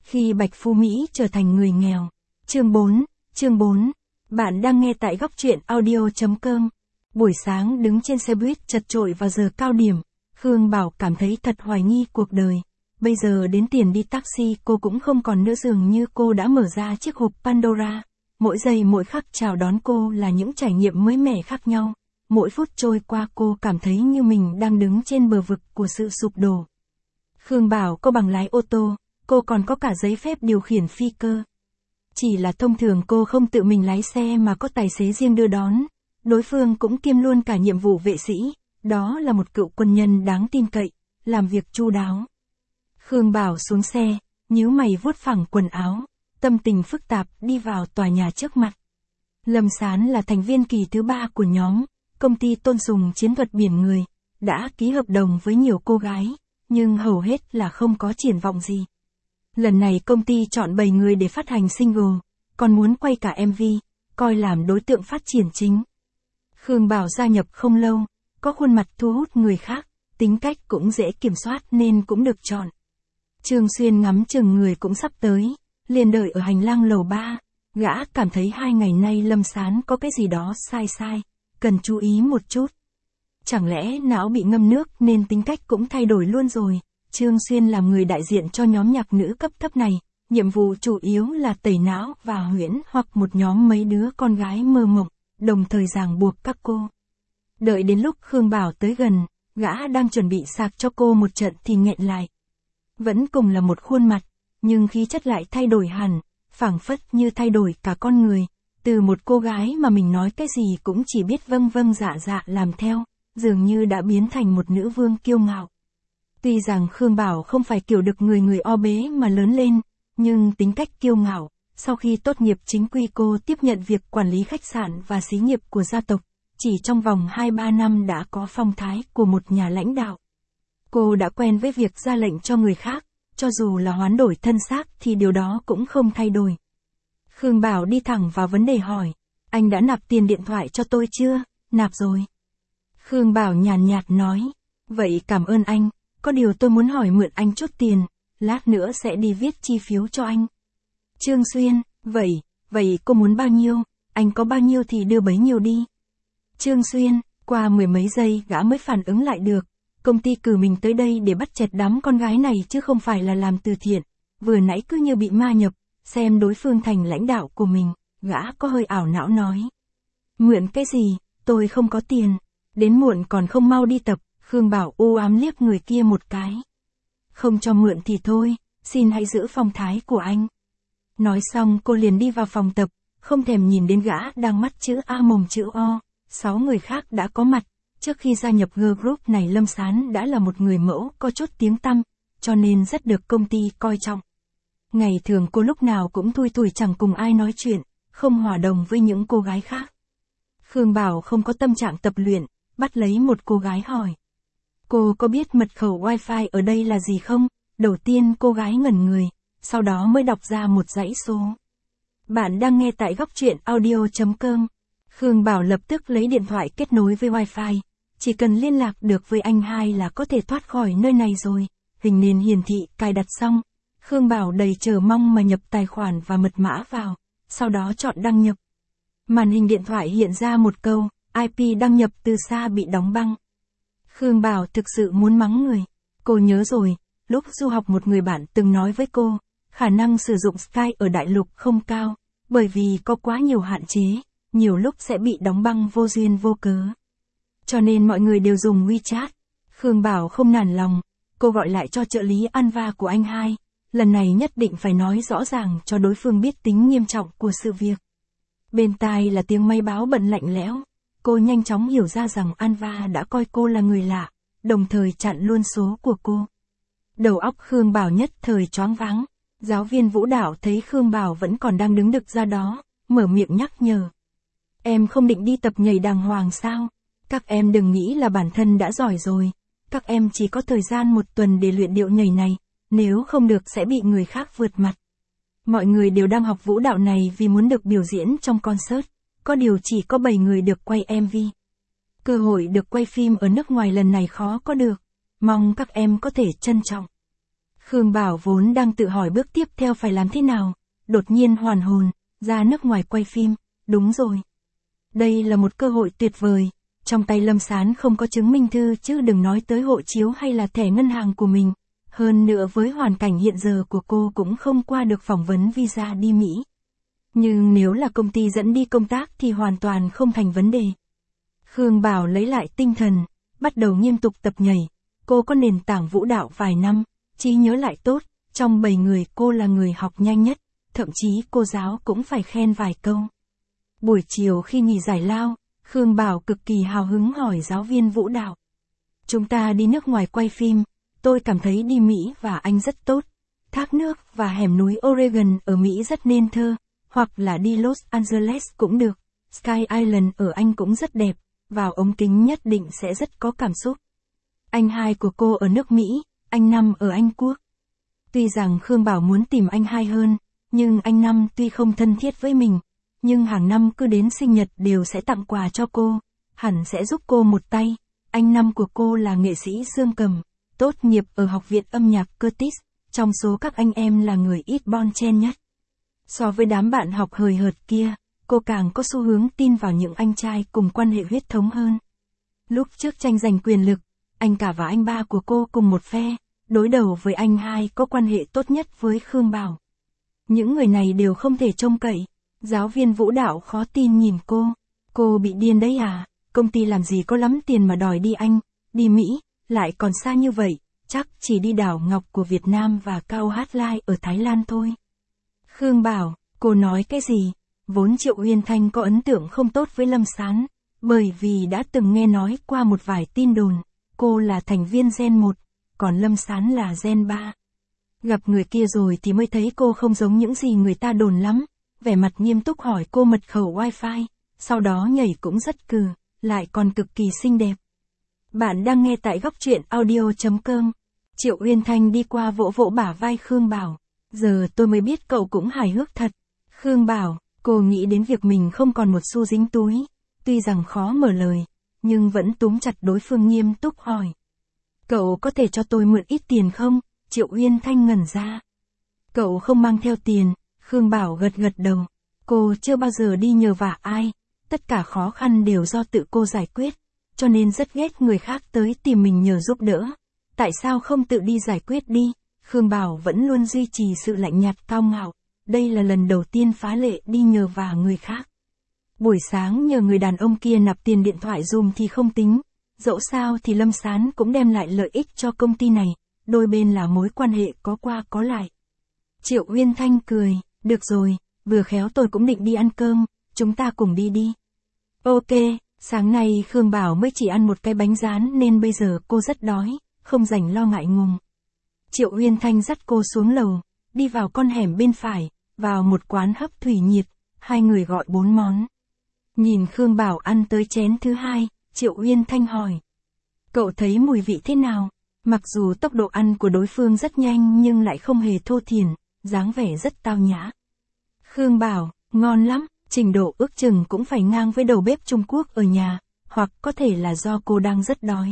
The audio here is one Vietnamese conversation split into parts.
Khi Bạch Phú Mỹ trở thành người nghèo. Chương 4. Bạn đang nghe tại góc truyện audio.com. Buổi sáng đứng trên xe buýt chật chội vào giờ cao điểm, Khương Bảo cảm thấy thật hoài nghi cuộc đời. Bây giờ đến tiền đi taxi cô cũng không còn nữa, dường như cô đã mở ra chiếc hộp Pandora. Mỗi giây mỗi khắc chào đón cô là những trải nghiệm mới mẻ khác nhau. Mỗi phút trôi qua cô cảm thấy như mình đang đứng trên bờ vực của sự sụp đổ. Khương Bảo có bằng lái ô tô, cô còn có cả giấy phép điều khiển phi cơ. Chỉ là thông thường cô không tự mình lái xe mà có tài xế riêng đưa đón. Đối phương cũng kiêm luôn cả nhiệm vụ vệ sĩ, đó là một cựu quân nhân đáng tin cậy, làm việc chu đáo. Khương Bảo xuống xe, nhíu mày vuốt phẳng quần áo, tâm tình phức tạp đi vào tòa nhà trước mặt. Lâm Sán là thành viên kỳ thứ 3 của nhóm, công ty tôn sùng chiến thuật biển người, đã ký hợp đồng với nhiều cô gái, nhưng hầu hết là không có triển vọng gì. Lần này công ty chọn 7 người để phát hành single, còn muốn quay cả MV, coi làm đối tượng phát triển chính. Khương Bảo gia nhập không lâu, có khuôn mặt thu hút người khác, tính cách cũng dễ kiểm soát nên cũng được chọn. Trương Xuyên ngắm chừng người cũng sắp tới, liền đợi ở hành lang lầu 3, gã cảm thấy 2 ngày nay Lâm Sán có cái gì đó sai, cần chú ý một chút. Chẳng lẽ não bị ngâm nước nên tính cách cũng thay đổi luôn rồi? Trương Xuyên làm người đại diện cho nhóm nhạc nữ cấp thấp này, nhiệm vụ chủ yếu là tẩy não và huyễn hoặc một nhóm mấy đứa con gái mơ mộng, đồng thời ràng buộc các cô. Đợi đến lúc Khương Bảo tới gần, gã đang chuẩn bị sạc cho cô một trận thì nghẹn lại. Vẫn cùng là một khuôn mặt, nhưng khí chất lại thay đổi hẳn, phảng phất như thay đổi cả con người, từ một cô gái mà mình nói cái gì cũng chỉ biết vâng vâng dạ dạ làm theo, dường như đã biến thành một nữ vương kiêu ngạo. Tuy rằng Khương Bảo không phải kiểu được người o bế mà lớn lên, nhưng tính cách kiêu ngạo, sau khi tốt nghiệp chính quy cô tiếp nhận việc quản lý khách sạn và xí nghiệp của gia tộc, chỉ trong vòng 2-3 năm đã có phong thái của một nhà lãnh đạo. Cô đã quen với việc ra lệnh cho người khác, cho dù là hoán đổi thân xác thì điều đó cũng không thay đổi. Khương Bảo đi thẳng vào vấn đề hỏi, anh đã nạp tiền điện thoại cho tôi chưa? Nạp rồi. Khương Bảo nhàn nhạt nói, vậy cảm ơn anh, có điều tôi muốn hỏi mượn anh chút tiền, lát nữa sẽ đi viết chi phiếu cho anh. Trương Xuyên, vậy cô muốn bao nhiêu, anh có bao nhiêu thì đưa bấy nhiêu đi. Trương Xuyên, qua 10 mấy giây gã mới phản ứng lại được, công ty cử mình tới đây để bắt chẹt đám con gái này chứ không phải là làm từ thiện, vừa nãy cứ như bị ma nhập, xem đối phương thành lãnh đạo của mình, gã có hơi ảo não nói. Mượn cái gì, tôi không có tiền, đến muộn còn không mau đi tập. Khương Bảo u ám liếc người kia một cái. Không cho mượn thì thôi, xin hãy giữ phong thái của anh. Nói xong cô liền đi vào phòng tập, không thèm nhìn đến gã đang mắt chữ A mồm chữ O. 6 người khác đã có mặt, trước khi gia nhập girl group này Lâm Sán đã là một người mẫu có chút tiếng tăm, cho nên rất được công ty coi trọng. Ngày thường cô lúc nào cũng thui thủi chẳng cùng ai nói chuyện, không hòa đồng với những cô gái khác. Khương Bảo không có tâm trạng tập luyện, bắt lấy một cô gái hỏi. Cô có biết mật khẩu wifi ở đây là gì không? Đầu tiên cô gái ngẩn người, sau đó mới đọc ra một dãy số. Bạn đang nghe tại góc truyện audio.com. Khương Bảo lập tức lấy điện thoại kết nối với wifi. Chỉ cần liên lạc được với anh hai là có thể thoát khỏi nơi này rồi. Hình nền hiển thị cài đặt xong. Khương Bảo đầy chờ mong mà nhập tài khoản và mật mã vào, sau đó chọn đăng nhập. Màn hình điện thoại hiện ra một câu, IP đăng nhập từ xa bị đóng băng. Khương Bảo thực sự muốn mắng người. Cô nhớ rồi, lúc du học một người bạn từng nói với cô, khả năng sử dụng Skype ở đại lục không cao, bởi vì có quá nhiều hạn chế, nhiều lúc sẽ bị đóng băng vô duyên vô cớ. Cho nên mọi người đều dùng WeChat. Khương Bảo không nản lòng, cô gọi lại cho trợ lý Anva của anh hai, lần này nhất định phải nói rõ ràng cho đối phương biết tính nghiêm trọng của sự việc. Bên tai là tiếng máy báo bận lạnh lẽo. Cô nhanh chóng hiểu ra rằng Anva đã coi cô là người lạ, đồng thời chặn luôn số của cô. Đầu óc Khương Bảo nhất thời choáng váng. Giáo viên vũ đạo thấy Khương Bảo vẫn còn đang đứng đực ra đó, mở miệng nhắc nhở. Em không định đi tập nhảy đàng hoàng sao? Các em đừng nghĩ là bản thân đã giỏi rồi. Các em chỉ có thời gian 1 tuần để luyện điệu nhảy này, nếu không được sẽ bị người khác vượt mặt. Mọi người đều đang học vũ đạo này vì muốn được biểu diễn trong concert. Có điều chỉ có 7 người được quay MV. Cơ hội được quay phim ở nước ngoài lần này khó có được. Mong các em có thể trân trọng. Khương Bảo vốn đang tự hỏi bước tiếp theo phải làm thế nào, đột nhiên hoàn hồn, ra nước ngoài quay phim, đúng rồi. Đây là một cơ hội tuyệt vời, trong tay Lâm Sán không có chứng minh thư chứ đừng nói tới hộ chiếu hay là thẻ ngân hàng của mình. Hơn nữa với hoàn cảnh hiện giờ của cô cũng không qua được phỏng vấn visa đi Mỹ. Nhưng nếu là công ty dẫn đi công tác thì hoàn toàn không thành vấn đề. Khương Bảo lấy lại tinh thần, bắt đầu nghiêm túc tập nhảy. Cô có nền tảng vũ đạo vài năm, trí nhớ lại tốt, trong 7 người cô là người học nhanh nhất, thậm chí cô giáo cũng phải khen vài câu. Buổi chiều khi nghỉ giải lao, Khương Bảo cực kỳ hào hứng hỏi giáo viên vũ đạo. Chúng ta đi nước ngoài quay phim, tôi cảm thấy đi Mỹ và Anh rất tốt. Thác nước và hẻm núi Oregon ở Mỹ rất nên thơ, hoặc là đi Los Angeles cũng được. Sky Island ở Anh cũng rất đẹp, vào ống kính nhất định sẽ rất có cảm xúc. Anh hai của cô ở nước Mỹ, anh Năm ở Anh Quốc. Tuy rằng Khương Bảo muốn tìm anh hai hơn, nhưng anh Năm tuy không thân thiết với mình, nhưng hàng năm cứ đến sinh nhật đều sẽ tặng quà cho cô, hẳn sẽ giúp cô một tay. Anh Năm của cô là nghệ sĩ dương cầm, tốt nghiệp ở Học viện âm nhạc Curtis, trong số các anh em là người ít bon chen nhất. So với đám bạn học hời hợt kia, cô càng có xu hướng tin vào những anh trai cùng quan hệ huyết thống hơn. Lúc trước tranh giành quyền lực, anh cả và anh ba của cô cùng một phe, đối đầu với anh hai có quan hệ tốt nhất với Khương Bảo. Những người này đều không thể trông cậy. Giáo viên vũ đạo khó tin nhìn cô bị điên đấy à, công ty làm gì có lắm tiền mà đòi đi Anh, đi Mỹ, lại còn xa như vậy, chắc chỉ đi đảo Ngọc của Việt Nam và Cao Hát Lai ở Thái Lan thôi. Khương Bảo, cô nói cái gì? Vốn Triệu Uyên Thanh có ấn tượng không tốt với Lâm Sán, bởi vì đã từng nghe nói qua một vài tin đồn, cô là thành viên Gen 1, còn Lâm Sán là Gen 3. Gặp người kia rồi thì mới thấy cô không giống những gì người ta đồn lắm. Vẻ mặt nghiêm túc hỏi cô mật khẩu wifi, sau đó nhảy cũng rất cừ, lại còn cực kỳ xinh đẹp. Bạn đang nghe tại góc truyện audio.com. Triệu Uyên Thanh đi qua vỗ vỗ bả vai Khương Bảo. Giờ tôi mới biết cậu cũng hài hước thật. Khương Bảo, cô nghĩ đến việc mình không còn một xu dính túi. Tuy rằng khó mở lời, nhưng vẫn túm chặt đối phương nghiêm túc hỏi. Cậu có thể cho tôi mượn ít tiền không? Triệu Uyên Thanh ngẩn ra. Cậu không mang theo tiền. Khương Bảo gật gật đầu. Cô chưa bao giờ đi nhờ vả ai. Tất cả khó khăn đều do tự cô giải quyết. Cho nên rất ghét người khác tới tìm mình nhờ giúp đỡ. Tại sao không tự đi giải quyết đi? Khương Bảo vẫn luôn duy trì sự lạnh nhạt cao ngạo. Đây là lần đầu tiên phá lệ đi nhờ vả người khác. Buổi sáng nhờ người đàn ông kia nạp tiền điện thoại dùm thì không tính. Dẫu sao thì Lâm Sán cũng đem lại lợi ích cho công ty này. Đôi bên là mối quan hệ có qua có lại. Triệu Uyên Thanh cười. Được rồi, vừa khéo tôi cũng định đi ăn cơm, chúng ta cùng đi đi. Ok, sáng nay Khương Bảo mới chỉ ăn một cái bánh rán nên bây giờ cô rất đói, không rảnh lo ngại ngùng. Triệu Uyên Thanh dắt cô xuống lầu, đi vào con hẻm bên phải, vào một quán hấp thủy nhiệt, hai người gọi 4 món. Nhìn Khương Bảo ăn tới chén thứ 2, Triệu Uyên Thanh hỏi. Cậu thấy mùi vị thế nào? Mặc dù tốc độ ăn của đối phương rất nhanh nhưng lại không hề thô thiển, dáng vẻ rất tao nhã. Khương Bảo, ngon lắm, trình độ ước chừng cũng phải ngang với đầu bếp Trung Quốc ở nhà, hoặc có thể là do cô đang rất đói.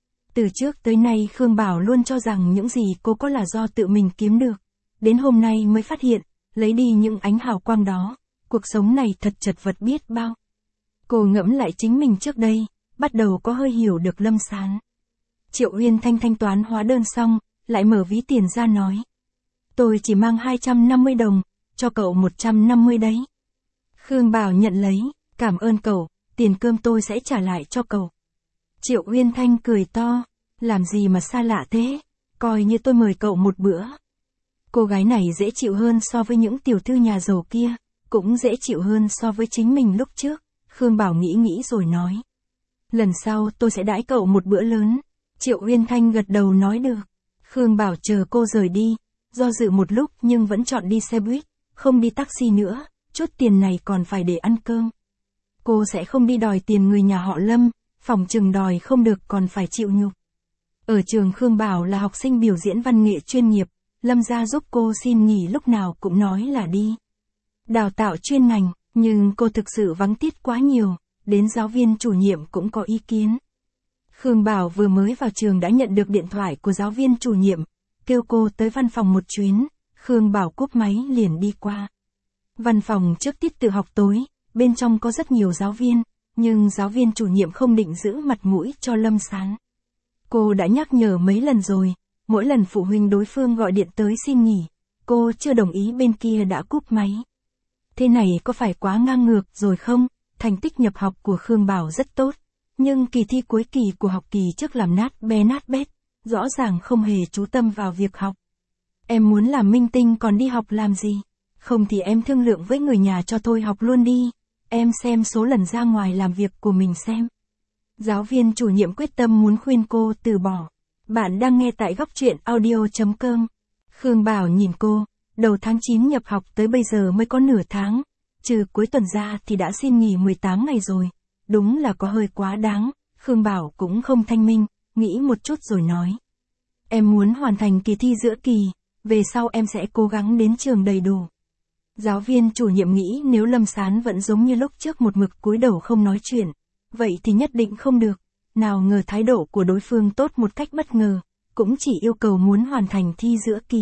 Từ trước tới nay Khương Bảo luôn cho rằng những gì cô có là do tự mình kiếm được. Đến hôm nay mới phát hiện, lấy đi những ánh hào quang đó, cuộc sống này thật chật vật biết bao. Cô ngẫm lại chính mình trước đây, bắt đầu có hơi hiểu được Lâm Sán. Triệu Uyên Thanh thanh toán hóa đơn xong, lại mở ví tiền ra nói. Tôi chỉ mang 250 đồng, cho cậu 150 đấy. Khương Bảo nhận lấy, cảm ơn cậu, tiền cơm tôi sẽ trả lại cho cậu. Triệu Uyên Thanh cười to, làm gì mà xa lạ thế, coi như tôi mời cậu một bữa. Cô gái này dễ chịu hơn so với những tiểu thư nhà giàu kia, cũng dễ chịu hơn so với chính mình lúc trước. Khương Bảo nghĩ nghĩ rồi nói. Lần sau tôi sẽ đãi cậu một bữa lớn. Triệu Uyên Thanh gật đầu nói được. Khương Bảo chờ cô rời đi, do dự một lúc nhưng vẫn chọn đi xe buýt, không đi taxi nữa, chút tiền này còn phải để ăn cơm. Cô sẽ không đi đòi tiền người nhà họ Lâm, phòng chừng đòi không được còn phải chịu nhục. Ở trường Khương Bảo là học sinh biểu diễn văn nghệ chuyên nghiệp, Lâm gia giúp cô xin nghỉ lúc nào cũng nói là đi đào tạo chuyên ngành, nhưng cô thực sự vắng tiết quá nhiều, đến giáo viên chủ nhiệm cũng có ý kiến. Khương Bảo vừa mới vào trường đã nhận được điện thoại của giáo viên chủ nhiệm, kêu cô tới văn phòng một chuyến, Khương Bảo cúp máy liền đi qua. Văn phòng trước tiết tự học tối, bên trong có rất nhiều giáo viên, nhưng giáo viên chủ nhiệm không định giữ mặt mũi cho Lâm Sán. Cô đã nhắc nhở mấy lần rồi, mỗi lần phụ huynh đối phương gọi điện tới xin nghỉ, cô chưa đồng ý bên kia đã cúp máy. Thế này có phải quá ngang ngược rồi không? Thành tích nhập học của Khương Bảo rất tốt, nhưng kỳ thi cuối kỳ của học kỳ trước làm nát bét, rõ ràng không hề chú tâm vào việc học. Em muốn làm minh tinh còn đi học làm gì? Không thì em thương lượng với người nhà cho thôi học luôn đi, em xem số lần ra ngoài làm việc của mình xem. Giáo viên chủ nhiệm quyết tâm muốn khuyên cô từ bỏ. Bạn đang nghe tại góc truyện audio.com. Khương Bảo nhìn cô, đầu tháng 9 nhập học tới bây giờ mới có nửa tháng, trừ cuối tuần ra thì đã xin nghỉ 18 ngày rồi, đúng là có hơi quá đáng. Khương Bảo cũng không thanh minh, nghĩ một chút rồi nói. Em muốn hoàn thành kỳ thi giữa kỳ, về sau em sẽ cố gắng đến trường đầy đủ. Giáo viên chủ nhiệm nghĩ nếu Lâm Sán vẫn giống như lúc trước một mực cúi đầu không nói chuyện, vậy thì nhất định không được. Nào ngờ thái độ của đối phương tốt một cách bất ngờ, cũng chỉ yêu cầu muốn hoàn thành thi giữa kỳ.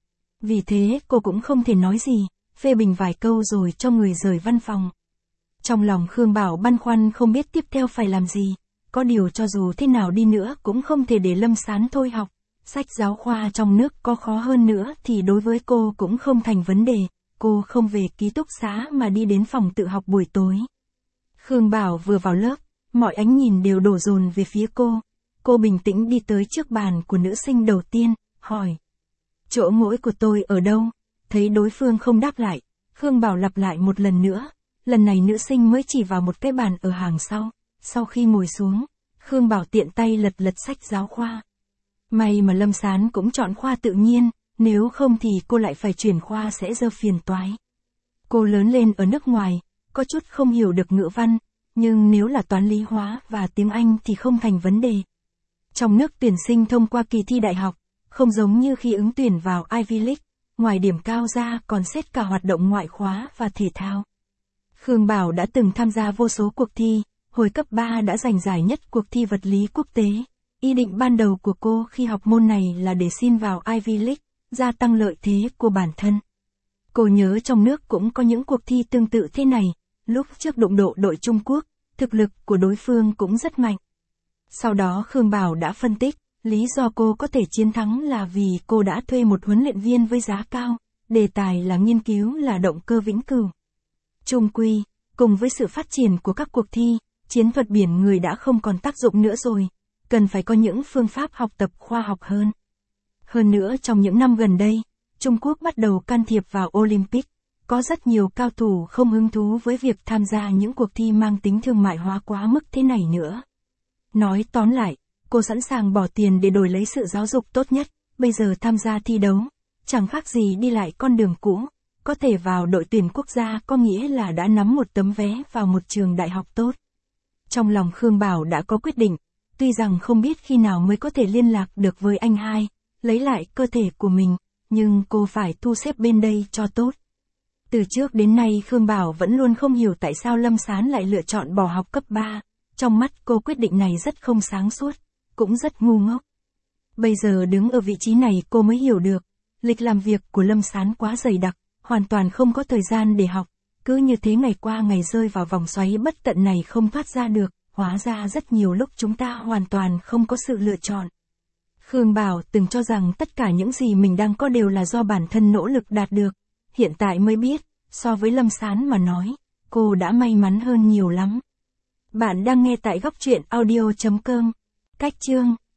Vì thế cô cũng không thể nói gì, phê bình vài câu rồi cho người rời văn phòng. Trong lòng Khương Bảo băn khoăn không biết tiếp theo phải làm gì, có điều cho dù thế nào đi nữa cũng không thể để Lâm Sán thôi học. Sách giáo khoa trong nước có khó hơn nữa thì đối với cô cũng không thành vấn đề, cô không về ký túc xá mà đi đến phòng tự học buổi tối. Khương Bảo vừa vào lớp, mọi ánh nhìn đều đổ dồn về phía cô. Cô bình tĩnh đi tới trước bàn của nữ sinh đầu tiên, hỏi. Chỗ ngồi của tôi ở đâu? Thấy đối phương không đáp lại, Khương Bảo lặp lại một lần nữa. Lần này nữ sinh mới chỉ vào một cái bàn ở hàng sau. Sau khi ngồi xuống, Khương Bảo tiện tay lật sách giáo khoa. May mà Lâm Sán cũng chọn khoa tự nhiên, nếu không thì cô lại phải chuyển khoa sẽ rơ phiền toái. Cô lớn lên ở nước ngoài, có chút không hiểu được ngữ văn, nhưng nếu là toán lý hóa và tiếng Anh thì không thành vấn đề. Trong nước tuyển sinh thông qua kỳ thi đại học, không giống như khi ứng tuyển vào Ivy League, ngoài điểm cao ra còn xét cả hoạt động ngoại khóa và thể thao. Khương Bảo đã từng tham gia vô số cuộc thi, hồi cấp 3 đã giành giải nhất cuộc thi vật lý quốc tế. Ý định ban đầu của cô khi học môn này là để xin vào Ivy League, gia tăng lợi thế của bản thân. Cô nhớ trong nước cũng có những cuộc thi tương tự thế này, lúc trước đụng độ đội Trung Quốc, thực lực của đối phương cũng rất mạnh. Sau đó Khương Bảo đã phân tích, lý do cô có thể chiến thắng là vì cô đã thuê một huấn luyện viên với giá cao, đề tài là nghiên cứu là động cơ vĩnh cửu. Chung quy, cùng với sự phát triển của các cuộc thi, chiến thuật biển người đã không còn tác dụng nữa rồi, cần phải có những phương pháp học tập khoa học hơn. Hơn nữa trong những năm gần đây, Trung Quốc bắt đầu can thiệp vào Olympic, có rất nhiều cao thủ không hứng thú với việc tham gia những cuộc thi mang tính thương mại hóa quá mức thế này nữa. Nói tóm lại, cô sẵn sàng bỏ tiền để đổi lấy sự giáo dục tốt nhất, bây giờ tham gia thi đấu, chẳng khác gì đi lại con đường cũ, có thể vào đội tuyển quốc gia có nghĩa là đã nắm một tấm vé vào một trường đại học tốt. Trong lòng Khương Bảo đã có quyết định, tuy rằng không biết khi nào mới có thể liên lạc được với anh hai, lấy lại cơ thể của mình, nhưng cô phải thu xếp bên đây cho tốt. Từ trước đến nay Khương Bảo vẫn luôn không hiểu tại sao Lâm Sán lại lựa chọn bỏ học cấp 3, trong mắt cô quyết định này rất không sáng suốt, cũng rất ngu ngốc. Bây giờ đứng ở vị trí này cô mới hiểu được, lịch làm việc của Lâm Sán quá dày đặc, hoàn toàn không có thời gian để học, cứ như thế ngày qua ngày rơi vào vòng xoáy bất tận này không thoát ra được, hóa ra rất nhiều lúc chúng ta hoàn toàn không có sự lựa chọn. Khương Bảo từng cho rằng tất cả những gì mình đang có đều là do bản thân nỗ lực đạt được, hiện tại mới biết, so với Lâm Sán mà nói, cô đã may mắn hơn nhiều lắm. Bạn đang nghe tại góc truyện audio.com. Cách chương